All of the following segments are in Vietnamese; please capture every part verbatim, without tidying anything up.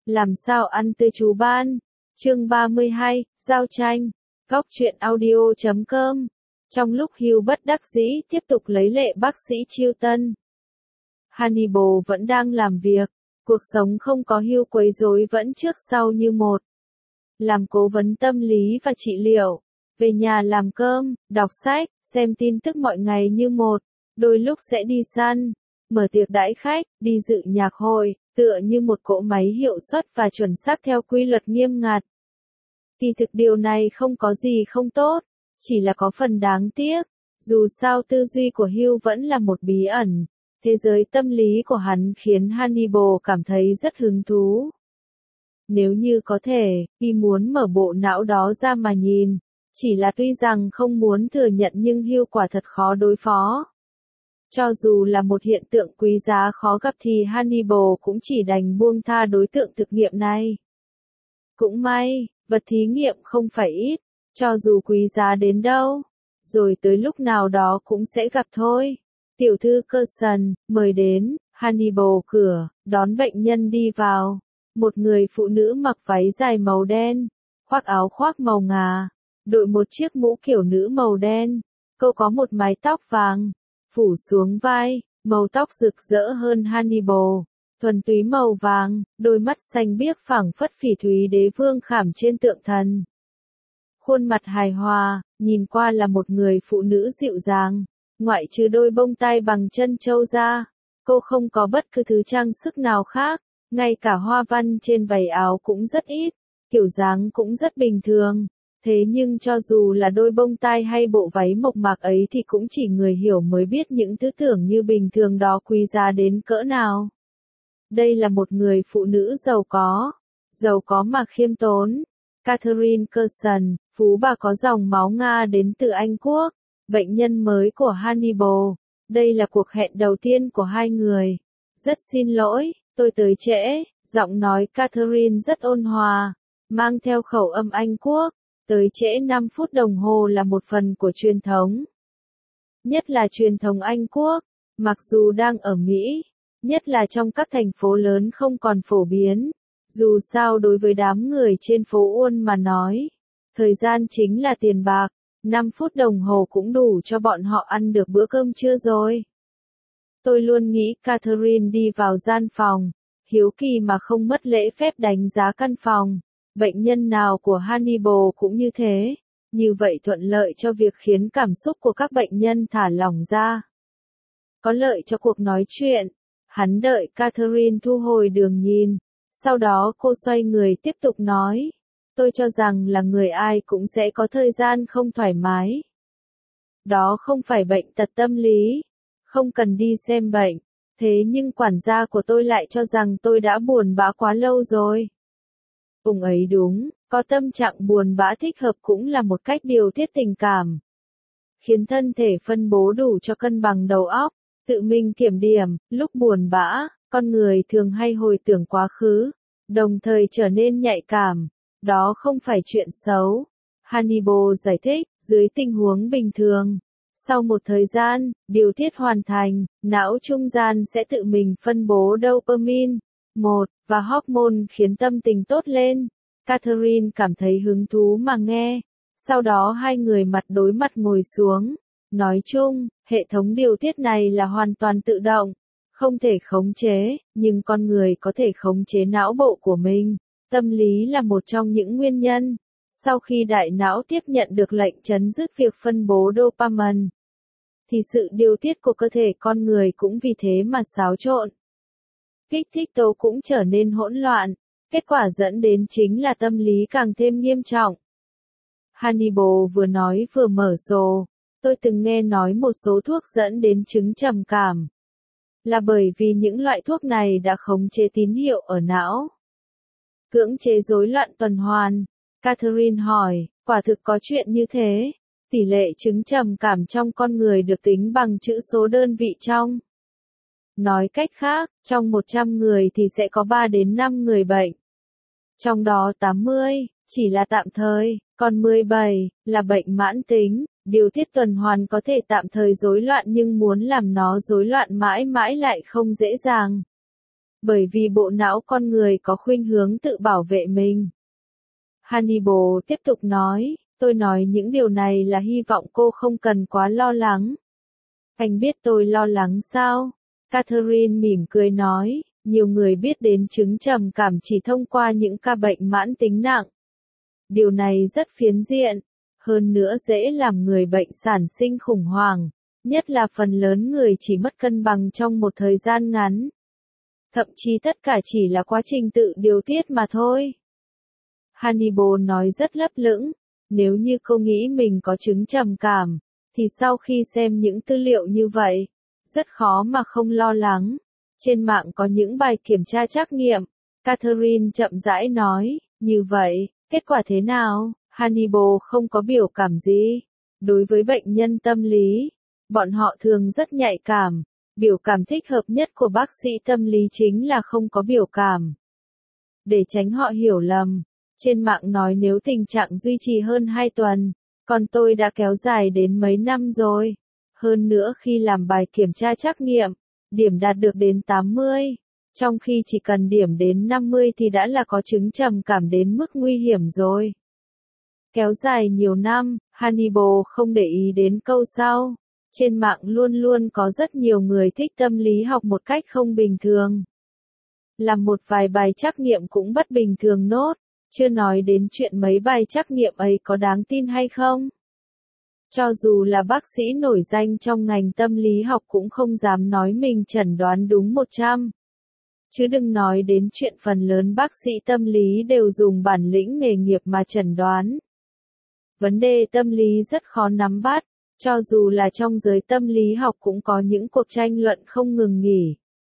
Làm sao ăn tươi chú ban? Chương ba mươi hai, giao tranh. Góc truyện audio chấm com. Trong lúc Hugh bất đắc dĩ tiếp tục lấy lệ bác sĩ Chilton, Hannibal vẫn đang làm việc. Cuộc sống không có Hugh quấy rối vẫn trước sau như một. Làm cố vấn tâm lý và trị liệu, về nhà làm cơm, đọc sách, xem tin tức mọi ngày như một. Đôi lúc sẽ đi săn, mở tiệc đãi khách, đi dự nhạc hội, tựa như một cỗ máy hiệu suất và chuẩn xác theo quy luật nghiêm ngặt. Kỳ thực điều này không có gì không tốt, chỉ là có phần đáng tiếc. Dù sao tư duy của Hugh vẫn là một bí ẩn. Thế giới tâm lý của hắn khiến Hannibal cảm thấy rất hứng thú. Nếu như có thể, y muốn mở bộ não đó ra mà nhìn. Chỉ là tuy rằng không muốn thừa nhận nhưng Hugh quả thật khó đối phó. Cho dù là một hiện tượng quý giá khó gặp thì Hannibal cũng chỉ đành buông tha đối tượng thực nghiệm này. Cũng may, vật thí nghiệm không phải ít, cho dù quý giá đến đâu, rồi tới lúc nào đó cũng sẽ gặp thôi. Tiểu thư Curson, mời đến. Hannibal cửa, đón bệnh nhân đi vào. Một người phụ nữ mặc váy dài màu đen, khoác áo khoác màu ngà, đội một chiếc mũ kiểu nữ màu đen. Cô có một mái tóc vàng, phủ xuống vai, màu tóc rực rỡ hơn Hannibal. Thuần túy màu vàng, đôi mắt xanh biếc phảng phất phỉ thúy đế vương khảm trên tượng thần. Khuôn mặt hài hòa, nhìn qua là một người phụ nữ dịu dàng, ngoại trừ đôi bông tai bằng chân châu ra, cô không có bất cứ thứ trang sức nào khác, ngay cả hoa văn trên váy áo cũng rất ít, kiểu dáng cũng rất bình thường. Thế nhưng cho dù là đôi bông tai hay bộ váy mộc mạc ấy thì cũng chỉ người hiểu mới biết những thứ tưởng như bình thường đó quý giá đến cỡ nào. Đây là một người phụ nữ giàu có, giàu có mà khiêm tốn. Catherine Curson, phú bà có dòng máu Nga đến từ Anh Quốc, bệnh nhân mới của Hannibal. Đây là cuộc hẹn đầu tiên của hai người. Rất xin lỗi, tôi tới trễ, giọng nói Catherine rất ôn hòa, mang theo khẩu âm Anh Quốc. Tới trễ năm phút đồng hồ là một phần của truyền thống. Nhất là truyền thống Anh Quốc, mặc dù đang ở Mỹ, nhất là trong các thành phố lớn không còn phổ biến. Dù sao đối với đám người trên phố Uôn mà nói, thời gian chính là tiền bạc, năm phút đồng hồ cũng đủ cho bọn họ ăn được bữa cơm trưa rồi. Tôi luôn nghĩ Catherine đi vào gian phòng, hiếu kỳ mà không mất lễ phép đánh giá căn phòng. Bệnh nhân nào của Hannibal cũng như thế, như vậy thuận lợi cho việc khiến cảm xúc của các bệnh nhân thả lỏng ra. Có lợi cho cuộc nói chuyện. Hắn đợi Catherine thu hồi đường nhìn, sau đó cô xoay người tiếp tục nói. Tôi cho rằng là người ai cũng sẽ có thời gian không thoải mái. Đó không phải bệnh tật tâm lý, không cần đi xem bệnh, thế nhưng quản gia của tôi lại cho rằng tôi đã buồn bã quá lâu rồi. Ông ấy đúng, có tâm trạng buồn bã thích hợp cũng là một cách điều tiết tình cảm, khiến thân thể phân bố đủ cho cân bằng đầu óc, tự mình kiểm điểm. Lúc buồn bã, con người thường hay hồi tưởng quá khứ, đồng thời trở nên nhạy cảm. Đó không phải chuyện xấu. Hannibal giải thích, dưới tình huống bình thường, sau một thời gian, điều tiết hoàn thành, não trung gian sẽ tự mình phân bố dopamine, một, và hormone khiến tâm tình tốt lên. Catherine cảm thấy hứng thú mà nghe. Sau đó hai người mặt đối mặt ngồi xuống. Nói chung, hệ thống điều tiết này là hoàn toàn tự động, không thể khống chế, nhưng con người có thể khống chế não bộ của mình. Tâm lý là một trong những nguyên nhân. Sau khi đại não tiếp nhận được lệnh chấm dứt việc phân bố dopamine, thì sự điều tiết của cơ thể con người cũng vì thế mà xáo trộn. Kích thích tố cũng trở nên hỗn loạn, kết quả dẫn đến chính là tâm lý càng thêm nghiêm trọng. Hannibal vừa nói vừa mở sổ. Tôi từng nghe nói một số thuốc dẫn đến chứng trầm cảm. Là bởi vì những loại thuốc này đã khống chế tín hiệu ở não. Cưỡng chế rối loạn tuần hoàn. Catherine hỏi, quả thực có chuyện như thế? Tỷ lệ chứng trầm cảm trong con người được tính bằng chữ số đơn vị trong. Nói cách khác, trong một trăm người thì sẽ có ba đến năm người bệnh. Trong đó tám mươi, chỉ là tạm thời, còn mười bảy, là bệnh mãn tính. Điều tiết tuần hoàn có thể tạm thời rối loạn nhưng muốn làm nó rối loạn mãi mãi lại không dễ dàng. Bởi vì bộ não con người có khuynh hướng tự bảo vệ mình. Hannibal tiếp tục nói, tôi nói những điều này là hy vọng cô không cần quá lo lắng. Anh biết tôi lo lắng sao? Catherine mỉm cười nói, nhiều người biết đến chứng trầm cảm chỉ thông qua những ca bệnh mãn tính nặng. Điều này rất phiến diện, hơn nữa dễ làm người bệnh sản sinh khủng hoảng, nhất là phần lớn người chỉ mất cân bằng trong một thời gian ngắn. Thậm chí tất cả chỉ là quá trình tự điều tiết mà thôi. Hannibal nói rất lấp lửng, nếu như cô nghĩ mình có chứng trầm cảm, thì sau khi xem những tư liệu như vậy, rất khó mà không lo lắng. Trên mạng có những bài kiểm tra trắc nghiệm, Catherine chậm rãi nói, như vậy, kết quả thế nào? Hannibal không có biểu cảm gì. Đối với bệnh nhân tâm lý, bọn họ thường rất nhạy cảm, biểu cảm thích hợp nhất của bác sĩ tâm lý chính là không có biểu cảm. Để tránh họ hiểu lầm, trên mạng nói nếu tình trạng duy trì hơn hai tuần, còn tôi đã kéo dài đến mấy năm rồi. Hơn nữa khi làm bài kiểm tra trắc nghiệm, điểm đạt được đến tám mươi, trong khi chỉ cần điểm đến năm mươi thì đã là có chứng trầm cảm đến mức nguy hiểm rồi. Kéo dài nhiều năm, Hannibal không để ý đến câu sau. Trên mạng luôn luôn có rất nhiều người thích tâm lý học một cách không bình thường. Làm một vài bài trắc nghiệm cũng bất bình thường nốt, chưa nói đến chuyện mấy bài trắc nghiệm ấy có đáng tin hay không. Cho dù là bác sĩ nổi danh trong ngành tâm lý học cũng không dám nói mình chẩn đoán đúng một trăm. Chứ đừng nói đến chuyện phần lớn bác sĩ tâm lý đều dùng bản lĩnh nghề nghiệp mà chẩn đoán. Vấn đề tâm lý rất khó nắm bắt, cho dù là trong giới tâm lý học cũng có những cuộc tranh luận không ngừng nghỉ.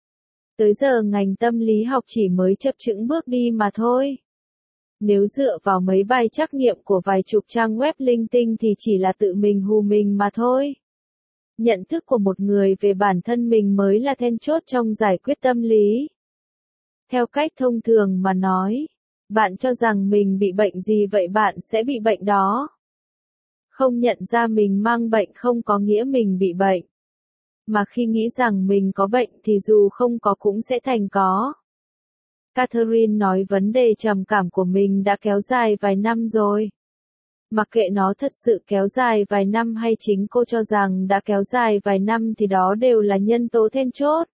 Tới giờ ngành tâm lý học chỉ mới chập chững bước đi mà thôi. Nếu dựa vào mấy bài trắc nghiệm của vài chục trang web linh tinh thì chỉ là tự mình hù mình mà thôi. Nhận thức của một người về bản thân mình mới là then chốt trong giải quyết tâm lý. Theo cách thông thường mà nói, bạn cho rằng mình bị bệnh gì vậy bạn sẽ bị bệnh đó. Không nhận ra mình mang bệnh không có nghĩa mình bị bệnh. Mà khi nghĩ rằng mình có bệnh thì dù không có cũng sẽ thành có. Catherine nói vấn đề trầm cảm của mình đã kéo dài vài năm rồi. Mặc kệ nó thật sự kéo dài vài năm hay chính cô cho rằng đã kéo dài vài năm thì đó đều là nhân tố then chốt.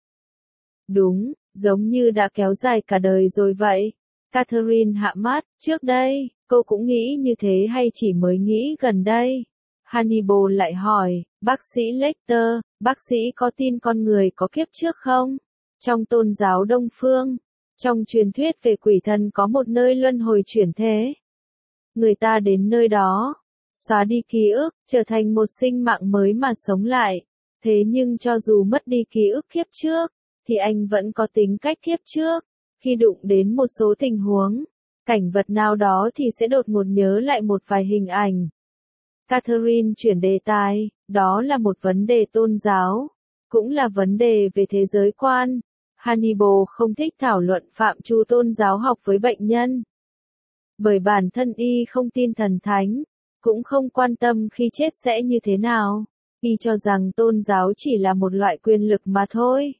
Đúng, giống như đã kéo dài cả đời rồi vậy. Catherine hạ mắt, trước đây, cô cũng nghĩ như thế hay chỉ mới nghĩ gần đây? Hannibal lại hỏi, bác sĩ Lecter, bác sĩ có tin con người có kiếp trước không? Trong tôn giáo Đông Phương, trong truyền thuyết về quỷ thần có một nơi luân hồi chuyển thế. Người ta đến nơi đó, xóa đi ký ức, trở thành một sinh mạng mới mà sống lại. Thế nhưng cho dù mất đi ký ức kiếp trước, thì anh vẫn có tính cách kiếp trước. Khi đụng đến một số tình huống, cảnh vật nào đó thì sẽ đột ngột nhớ lại một vài hình ảnh. Catherine chuyển đề tài, đó là một vấn đề tôn giáo, cũng là vấn đề về thế giới quan. Hannibal không thích thảo luận phạm trù tôn giáo học với bệnh nhân. Bởi bản thân y không tin thần thánh, cũng không quan tâm khi chết sẽ như thế nào. Y cho rằng tôn giáo chỉ là một loại quyền lực mà thôi.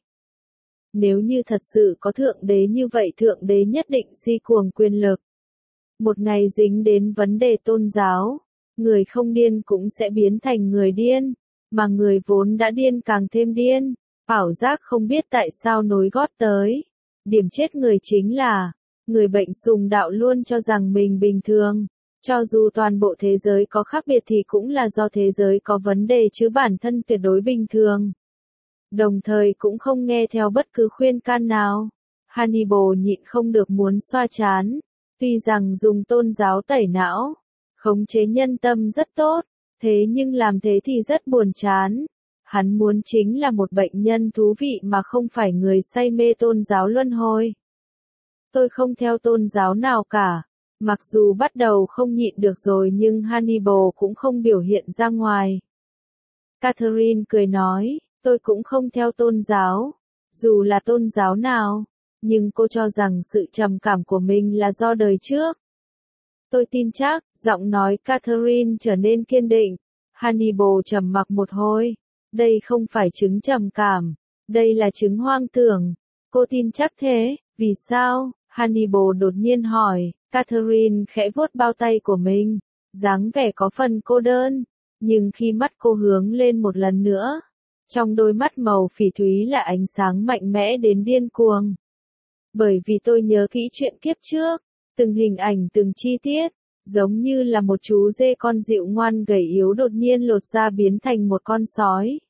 Nếu như thật sự có thượng đế như vậy thượng đế nhất định si cuồng quyền lực. Một ngày dính đến vấn đề tôn giáo, người không điên cũng sẽ biến thành người điên, mà người vốn đã điên càng thêm điên. Ảo giác không biết tại sao nối gót tới. Điểm chết người chính là, người bệnh sùng đạo luôn cho rằng mình bình thường. Cho dù toàn bộ thế giới có khác biệt thì cũng là do thế giới có vấn đề chứ bản thân tuyệt đối bình thường. Đồng thời cũng không nghe theo bất cứ khuyên can nào. Hannibal nhịn không được muốn xoa chán. Tuy rằng dùng tôn giáo tẩy não, khống chế nhân tâm rất tốt, thế nhưng làm thế thì rất buồn chán. Hắn muốn chính là một bệnh nhân thú vị mà không phải người say mê tôn giáo luân hồi. Tôi không theo tôn giáo nào cả. Mặc dù bắt đầu không nhịn được rồi nhưng Hannibal cũng không biểu hiện ra ngoài. Catherine cười nói, tôi cũng không theo tôn giáo, dù là tôn giáo nào, nhưng cô cho rằng sự trầm cảm của mình là do đời trước. Tôi tin chắc, giọng nói Catherine trở nên kiên định. Hannibal trầm mặc một hồi. Đây không phải chứng trầm cảm, đây là chứng hoang tưởng. Cô tin chắc thế, vì sao? Hannibal đột nhiên hỏi. Catherine khẽ vuốt bao tay của mình, dáng vẻ có phần cô đơn, nhưng khi mắt cô hướng lên một lần nữa, trong đôi mắt màu phỉ thúy là ánh sáng mạnh mẽ đến điên cuồng. Bởi vì tôi nhớ kỹ chuyện kiếp trước, từng hình ảnh từng chi tiết, giống như là một chú dê con dịu ngoan gầy yếu đột nhiên lột ra biến thành một con sói.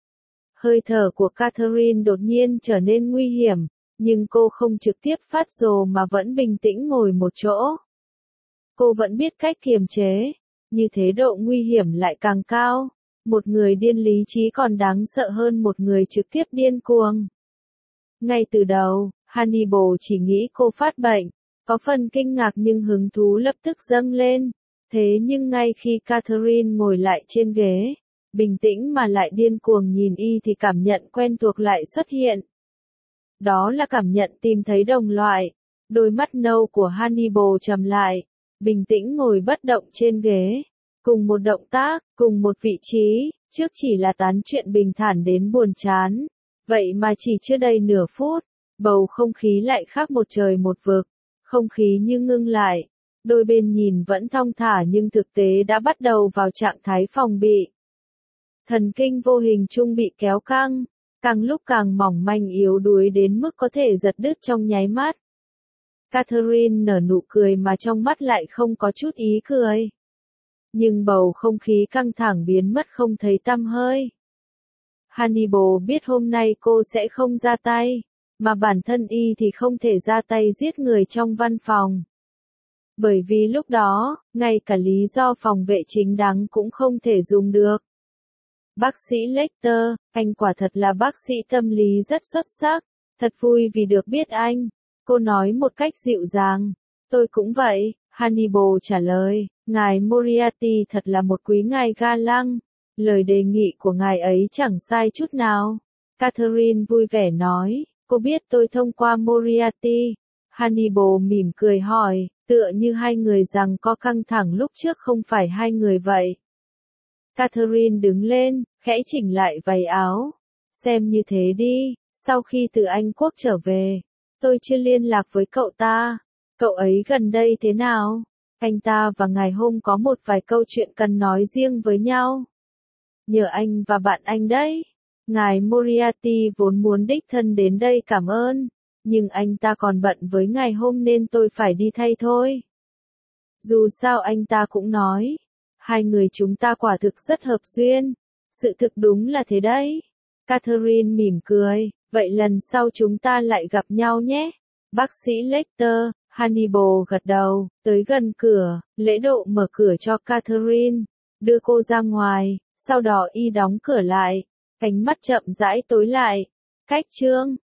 Hơi thở của Catherine đột nhiên trở nên nguy hiểm, nhưng cô không trực tiếp phát rồ mà vẫn bình tĩnh ngồi một chỗ. Cô vẫn biết cách kiềm chế, như thế độ nguy hiểm lại càng cao. Một người điên lý trí còn đáng sợ hơn một người trực tiếp điên cuồng. Ngay từ đầu, Hannibal chỉ nghĩ cô phát bệnh, có phần kinh ngạc nhưng hứng thú lập tức dâng lên. Thế nhưng ngay khi Catherine ngồi lại trên ghế, bình tĩnh mà lại điên cuồng nhìn y thì cảm nhận quen thuộc lại xuất hiện. Đó là cảm nhận tìm thấy đồng loại. Đôi mắt nâu của Hannibal trầm lại, bình tĩnh ngồi bất động trên ghế. Cùng một động tác, cùng một vị trí, trước chỉ là tán chuyện bình thản đến buồn chán. Vậy mà chỉ chưa đầy nửa phút, bầu không khí lại khác một trời một vực. Không khí như ngưng lại. Đôi bên nhìn vẫn thong thả nhưng thực tế đã bắt đầu vào trạng thái phòng bị. Thần kinh vô hình chung bị kéo căng, càng lúc càng mỏng manh yếu đuối đến mức có thể giật đứt trong nháy mắt. Catherine nở nụ cười mà trong mắt lại không có chút ý cười. Nhưng bầu không khí căng thẳng biến mất không thấy tăm hơi. Hannibal biết hôm nay cô sẽ không ra tay, mà bản thân y thì không thể ra tay giết người trong văn phòng. Bởi vì lúc đó, ngay cả lý do phòng vệ chính đáng cũng không thể dùng được. Bác sĩ Lecter, anh quả thật là bác sĩ tâm lý rất xuất sắc, thật vui vì được biết anh. Cô nói một cách dịu dàng. Tôi cũng vậy, Hannibal trả lời, ngài Moriarty thật là một quý ngài ga lăng. Lời đề nghị của ngài ấy chẳng sai chút nào. Catherine vui vẻ nói, cô biết tôi thông qua Moriarty. Hannibal mỉm cười hỏi, tựa như hai người rằng có căng thẳng lúc trước không phải hai người vậy. Catherine đứng lên, khẽ chỉnh lại váy áo. Xem như thế đi, sau khi từ Anh Quốc trở về, tôi chưa liên lạc với cậu ta. Cậu ấy gần đây thế nào? Anh ta và ngài hôm có một vài câu chuyện cần nói riêng với nhau. Nhờ anh và bạn anh đấy. Ngài Moriarty vốn muốn đích thân đến đây cảm ơn, nhưng anh ta còn bận với ngày hôm nên tôi phải đi thay thôi. Dù sao anh ta cũng nói, hai người chúng ta quả thực rất hợp duyên. Sự thực đúng là thế đấy. Catherine mỉm cười, vậy lần sau chúng ta lại gặp nhau nhé. Bác sĩ Lecter, Hannibal gật đầu, tới gần cửa, lễ độ mở cửa cho Catherine, đưa cô ra ngoài, sau đó y đóng cửa lại, ánh mắt chậm rãi tối lại. Cách chương